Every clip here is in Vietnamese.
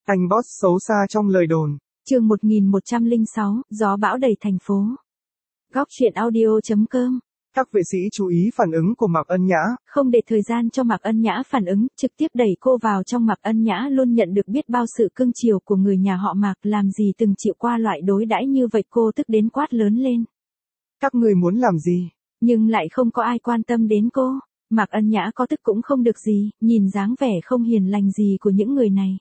Anh boss xấu xa trong lời đồn. Chương 1106, gió bão đầy thành phố. Góc truyện audio.com. Các vệ sĩ chú ý phản ứng của Mạc Ân Nhã. Không để thời gian cho Mạc Ân Nhã phản ứng, trực tiếp đẩy cô vào trong. Mạc Ân Nhã luôn nhận được biết bao sự cưng chiều của người nhà họ Mạc, làm gì từng chịu qua loại đối đãi như vậy. Cô tức đến quát lớn lên. Các người muốn làm gì? Nhưng lại không có ai quan tâm đến cô. Mạc Ân Nhã có tức cũng không được gì, nhìn dáng vẻ không hiền lành gì của những người này.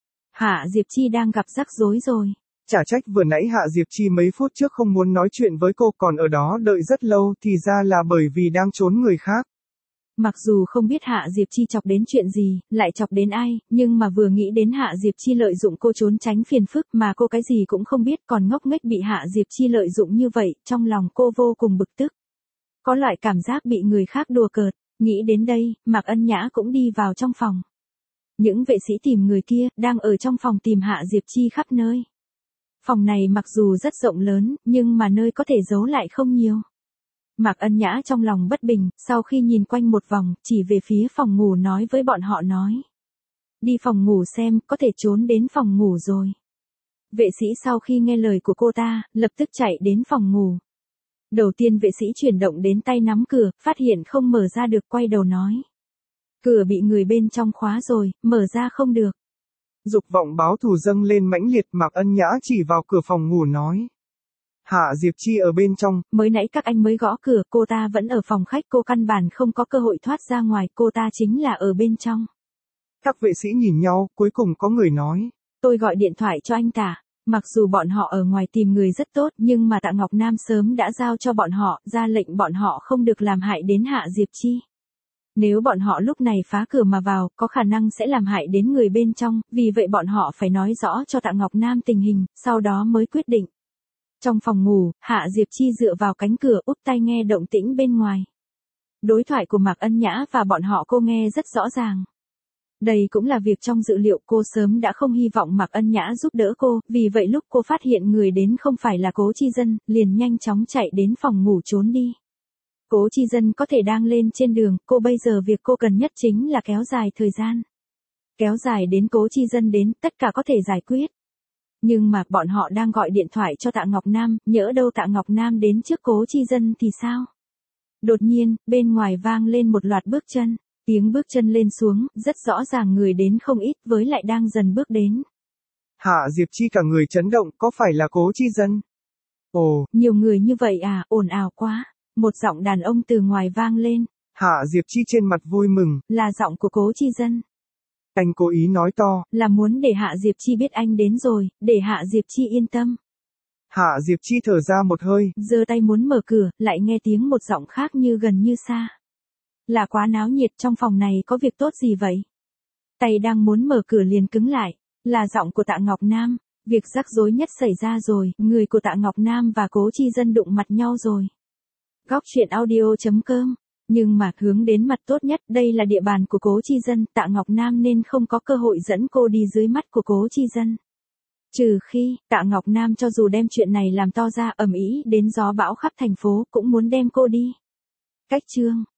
Hạ Diệp Chi đang gặp rắc rối rồi. Chả trách vừa nãy Hạ Diệp Chi mấy phút trước không muốn nói chuyện với cô, còn ở đó đợi rất lâu, thì ra là bởi vì đang trốn người khác. Mặc dù không biết Hạ Diệp Chi chọc đến chuyện gì, lại chọc đến ai, nhưng mà vừa nghĩ đến Hạ Diệp Chi lợi dụng cô trốn tránh phiền phức mà cô cái gì cũng không biết, còn ngốc nghếch bị Hạ Diệp Chi lợi dụng như vậy, trong lòng cô vô cùng bực tức. Có loại cảm giác bị người khác đùa cợt. Nghĩ đến đây, Mạc Ân Nhã cũng đi vào trong phòng. Những vệ sĩ tìm người kia, đang ở trong phòng tìm Hạ Diệp Chi khắp nơi. Phòng này mặc dù rất rộng lớn, nhưng mà nơi có thể giấu lại không nhiều. Mạc Ân Nhã trong lòng bất bình, sau khi nhìn quanh một vòng, chỉ về phía phòng ngủ nói với bọn họ nói. Đi phòng ngủ xem, có thể trốn đến phòng ngủ rồi. Vệ sĩ sau khi nghe lời của cô ta, lập tức chạy đến phòng ngủ. Đầu tiên vệ sĩ chuyển động đến tay nắm cửa, phát hiện không mở ra được, quay đầu nói. Cửa bị người bên trong khóa rồi, mở ra không được. Dục vọng báo thù dâng lên mãnh liệt, Mạc Ân Nhã chỉ vào cửa phòng ngủ nói. Hạ Diệp Chi ở bên trong. Mới nãy các anh mới gõ cửa, cô ta vẫn ở phòng khách, cô căn bản không có cơ hội thoát ra ngoài, cô ta chính là ở bên trong. Các vệ sĩ nhìn nhau, cuối cùng có người nói. Tôi gọi điện thoại cho anh ta. Mặc dù bọn họ ở ngoài tìm người rất tốt, nhưng mà Tạ Ngọc Nam sớm đã giao cho bọn họ, ra lệnh bọn họ không được làm hại đến Hạ Diệp Chi. Nếu bọn họ lúc này phá cửa mà vào, có khả năng sẽ làm hại đến người bên trong, vì vậy bọn họ phải nói rõ cho Tạ Ngọc Nam tình hình, sau đó mới quyết định. Trong phòng ngủ, Hạ Diệp Chi dựa vào cánh cửa, úp tai nghe động tĩnh bên ngoài. Đối thoại của Mạc Ân Nhã và bọn họ cô nghe rất rõ ràng. Đây cũng là việc trong dự liệu, cô sớm đã không hy vọng Mạc Ân Nhã giúp đỡ cô, vì vậy lúc cô phát hiện người đến không phải là Cố Chi Dân, liền nhanh chóng chạy đến phòng ngủ trốn đi. Cố Chi Dân có thể đang lên trên đường, cô bây giờ việc cô cần nhất chính là kéo dài thời gian. Kéo dài đến Cố Chi Dân đến, tất cả có thể giải quyết. Nhưng mà bọn họ đang gọi điện thoại cho Tạ Ngọc Nam, nhỡ đâu Tạ Ngọc Nam đến trước Cố Chi Dân thì sao? Đột nhiên, bên ngoài vang lên một loạt bước chân. Tiếng bước chân lên xuống, rất rõ ràng người đến không ít, với lại đang dần bước đến. Hạ Diệp Chi cả người chấn động, có phải là Cố Chi Dân? Ồ, nhiều người như vậy à, ồn ào quá. Một giọng đàn ông từ ngoài vang lên. Hạ Diệp Chi trên mặt vui mừng. Là giọng của Cố Chi Dân. Anh cố ý nói to. Là muốn để Hạ Diệp Chi biết anh đến rồi, để Hạ Diệp Chi yên tâm. Hạ Diệp Chi thở ra một hơi. Giơ tay muốn mở cửa, lại nghe tiếng một giọng khác như gần như xa. Là quá náo nhiệt, trong phòng này có việc tốt gì vậy? Tay đang muốn mở cửa liền cứng lại. Là giọng của Tạ Ngọc Nam. Việc rắc rối nhất xảy ra rồi, người của Tạ Ngọc Nam và Cố Chi Dân đụng mặt nhau rồi. Góc truyện audio.com. Nhưng mà hướng đến mặt tốt nhất, đây là địa bàn của Cố Chi Dân, Tạ Ngọc Nam nên không có cơ hội dẫn cô đi dưới mắt của Cố Chi Dân. Trừ khi, Tạ Ngọc Nam cho dù đem chuyện này làm to ra ầm ĩ đến gió bão khắp thành phố, cũng muốn đem cô đi. Cách chương